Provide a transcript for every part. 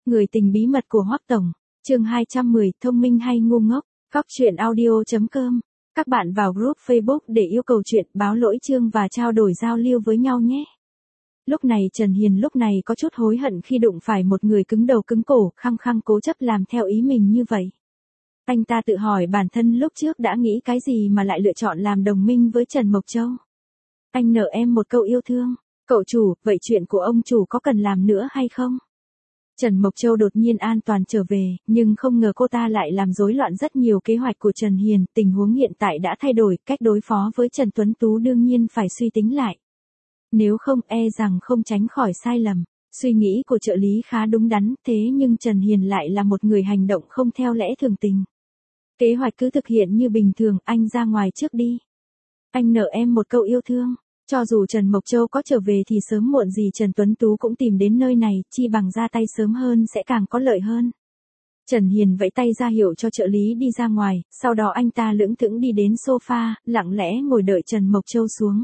Người tình bí mật của Hoắc Tổng, chương 210, thông minh hay ngu ngốc, Cóc truyện audio.com. Các bạn vào group Facebook để yêu cầu chuyện, báo lỗi chương và trao đổi giao lưu với nhau nhé. Lúc này Trần Hiền có chút hối hận khi đụng phải một người cứng đầu cứng cổ, khăng khăng cố chấp làm theo ý mình như vậy. Anh ta tự hỏi bản thân lúc trước đã nghĩ cái gì mà lại lựa chọn làm đồng minh với Trần Mộc Châu. Anh nợ em một câu yêu thương. Cậu chủ, vậy chuyện của ông chủ có cần làm nữa hay không? Trần Mộc Châu đột nhiên an toàn trở về, nhưng không ngờ cô ta lại làm rối loạn rất nhiều kế hoạch của Trần Hiền. Tình huống hiện tại đã thay đổi, cách đối phó với Trần Tuấn Tú đương nhiên phải suy tính lại. Nếu không e rằng không tránh khỏi sai lầm. Suy nghĩ của trợ lý khá đúng đắn, thế nhưng Trần Hiền lại là một người hành động không theo lẽ thường tình. Kế hoạch cứ thực hiện như bình thường, anh ra ngoài trước đi. Anh nợ em một câu yêu thương. Cho dù Trần Mộc Châu có trở về thì sớm muộn gì Trần Tuấn Tú cũng tìm đến nơi này, chi bằng ra tay sớm hơn sẽ càng có lợi hơn. Trần Hiền vẫy tay ra hiệu cho trợ lý đi ra ngoài, sau đó anh ta lững thững đi đến sofa, lặng lẽ ngồi đợi Trần Mộc Châu xuống.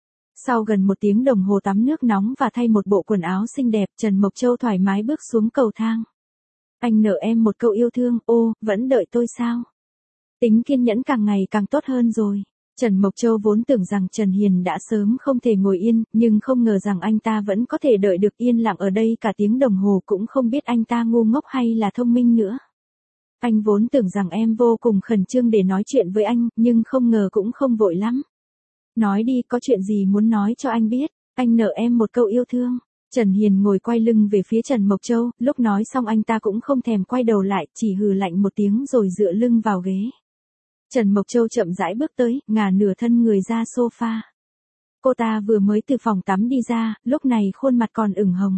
Sau gần 1 tiếng đồng hồ tắm nước nóng và thay một bộ quần áo xinh đẹp, Trần Mộc Châu thoải mái bước xuống cầu thang. Anh nợ em một câu yêu thương, ô, vẫn đợi tôi sao? Tính kiên nhẫn càng ngày càng tốt hơn rồi. Trần Mộc Châu vốn tưởng rằng Trần Hiền đã sớm không thể ngồi yên, nhưng không ngờ rằng anh ta vẫn có thể đợi được yên lặng ở đây cả tiếng đồng hồ, cũng không biết anh ta ngu ngốc hay là thông minh nữa. Anh vốn tưởng rằng em vô cùng khẩn trương để nói chuyện với anh, nhưng không ngờ cũng không vội lắm. Nói đi, có chuyện gì muốn nói cho anh biết, anh nợ em một câu yêu thương. Trần Hiền ngồi quay lưng về phía Trần Mộc Châu, lúc nói xong anh ta cũng không thèm quay đầu lại, chỉ hừ lạnh một tiếng rồi dựa lưng vào ghế. Trần Mộc Châu chậm rãi bước tới, ngả nửa thân người ra sofa. Cô ta vừa mới từ phòng tắm đi ra, lúc này khuôn mặt còn ửng hồng.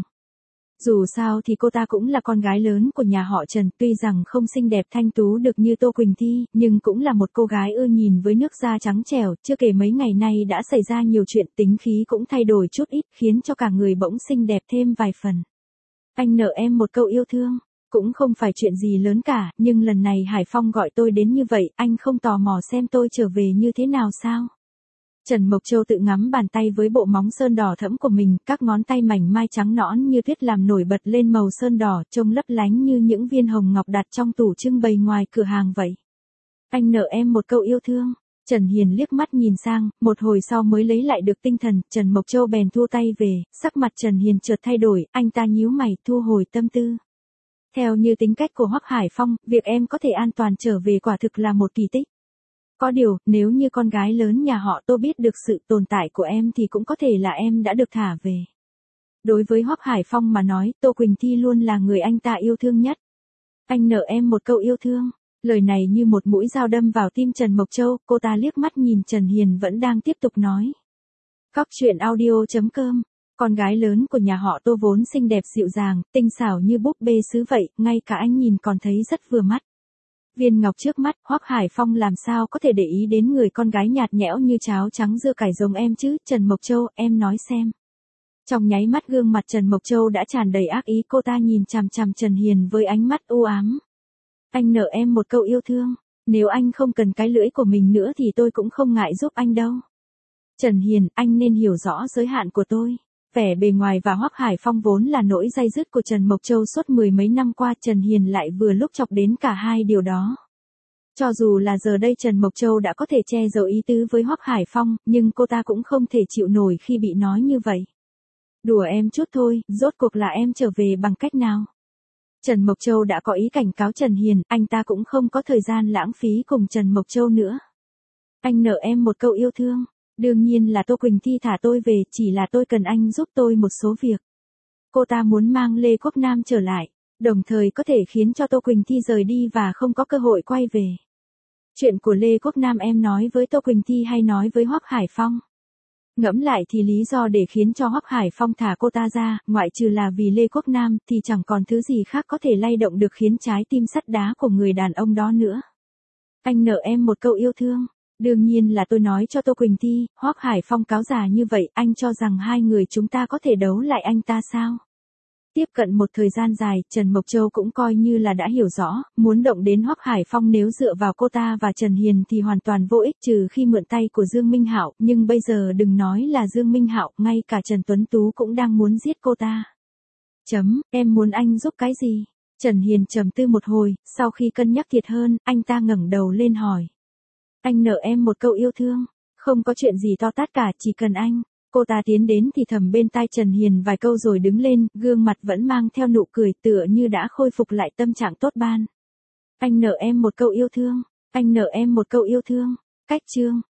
Dù sao thì cô ta cũng là con gái lớn của nhà họ Trần, tuy rằng không xinh đẹp thanh tú được như Tô Quỳnh Thi, nhưng cũng là một cô gái ưa nhìn với nước da trắng trẻo, chưa kể mấy ngày nay đã xảy ra nhiều chuyện, tính khí cũng thay đổi chút ít, khiến cho cả người bỗng xinh đẹp thêm vài phần. Anh nợ em một câu yêu thương. Cũng không phải chuyện gì lớn cả, nhưng lần này Hải Phong gọi tôi đến như vậy, anh không tò mò xem tôi trở về như thế nào sao? Trần Mộc Châu tự ngắm bàn tay với bộ móng sơn đỏ thẫm của mình, các ngón tay mảnh mai trắng nõn như tuyết làm nổi bật lên màu sơn đỏ, trông lấp lánh như những viên hồng ngọc đặt trong tủ trưng bày ngoài cửa hàng vậy. Anh nợ em một câu yêu thương. Trần Hiền liếc mắt nhìn sang, một hồi sau mới lấy lại được tinh thần, Trần Mộc Châu bèn thu tay về, sắc mặt Trần Hiền chợt thay đổi, anh ta nhíu mày, thu hồi tâm tư. Theo như tính cách của Hoắc Hải Phong, việc em có thể an toàn trở về quả thực là một kỳ tích. Có điều, nếu như con gái lớn nhà họ Tô biết được sự tồn tại của em thì cũng có thể là em đã được thả về. Đối với Hoắc Hải Phong mà nói, Tô Quỳnh Thi luôn là người anh ta yêu thương nhất. Anh nợ em một câu yêu thương. Lời này như một mũi dao đâm vào tim Trần Mộc Châu, cô ta liếc mắt nhìn Trần Hiền vẫn đang tiếp tục nói. Cóc truyện audio.com. Con gái lớn của nhà họ Tô vốn xinh đẹp dịu dàng, tinh xảo như búp bê sứ vậy, ngay cả anh nhìn còn thấy rất vừa mắt. Viên ngọc trước mắt, Hoắc Hải Phong làm sao có thể để ý đến người con gái nhạt nhẽo như cháo trắng dưa cải giống em chứ, Trần Mộc Châu, em nói xem. Trong nháy mắt gương mặt Trần Mộc Châu đã tràn đầy ác ý, cô ta nhìn chằm chằm Trần Hiền với ánh mắt u ám. Anh nợ em một câu yêu thương, nếu anh không cần cái lưỡi của mình nữa thì tôi cũng không ngại giúp anh đâu. Trần Hiền, anh nên hiểu rõ giới hạn của tôi. Vẻ bề ngoài và Hoắc Hải Phong vốn là nỗi day dứt của Trần Mộc Châu suốt 10 mấy năm qua, Trần Hiền lại vừa lúc chọc đến cả hai điều đó. Cho dù là giờ đây Trần Mộc Châu đã có thể che giấu ý tứ với Hoắc Hải Phong, nhưng cô ta cũng không thể chịu nổi khi bị nói như vậy. Đùa em chút thôi, rốt cuộc là em trở về bằng cách nào? Trần Mộc Châu đã có ý cảnh cáo Trần Hiền, anh ta cũng không có thời gian lãng phí cùng Trần Mộc Châu nữa. Anh nợ em một câu yêu thương. Đương nhiên là Tô Quỳnh Thi thả tôi về, chỉ là tôi cần anh giúp tôi một số việc. Cô ta muốn mang Lê Quốc Nam trở lại, đồng thời có thể khiến cho Tô Quỳnh Thi rời đi và không có cơ hội quay về. Chuyện của Lê Quốc Nam em nói với Tô Quỳnh Thi hay nói với Hoắc Hải Phong? Ngẫm lại thì lý do để khiến cho Hoắc Hải Phong thả cô ta ra, ngoại trừ là vì Lê Quốc Nam thì chẳng còn thứ gì khác có thể lay động được khiến trái tim sắt đá của người đàn ông đó nữa. Anh nợ em một câu yêu thương. Đương nhiên là tôi nói cho Tô Quỳnh Thi, Hoắc Hải Phong cáo già như vậy, anh cho rằng hai người chúng ta có thể đấu lại anh ta sao? Tiếp cận một thời gian dài, Trần Mộc Châu cũng coi như là đã hiểu rõ, muốn động đến Hoắc Hải Phong nếu dựa vào cô ta và Trần Hiền thì hoàn toàn vô ích trừ khi mượn tay của Dương Minh Hạo, nhưng bây giờ đừng nói là Dương Minh Hạo, ngay cả Trần Tuấn Tú cũng đang muốn giết cô ta. Em muốn anh giúp cái gì? Trần Hiền trầm tư một hồi, sau khi cân nhắc thiệt hơn, anh ta ngẩng đầu lên hỏi. Anh nợ em một câu yêu thương. Không có chuyện gì to tát cả, chỉ cần anh. Cô ta tiến đến thì thầm bên tai Trần Hiền vài câu rồi đứng lên, gương mặt vẫn mang theo nụ cười tựa như đã khôi phục lại tâm trạng tốt ban. Anh nợ em một câu yêu thương. Anh nợ em một câu yêu thương. Cách chương.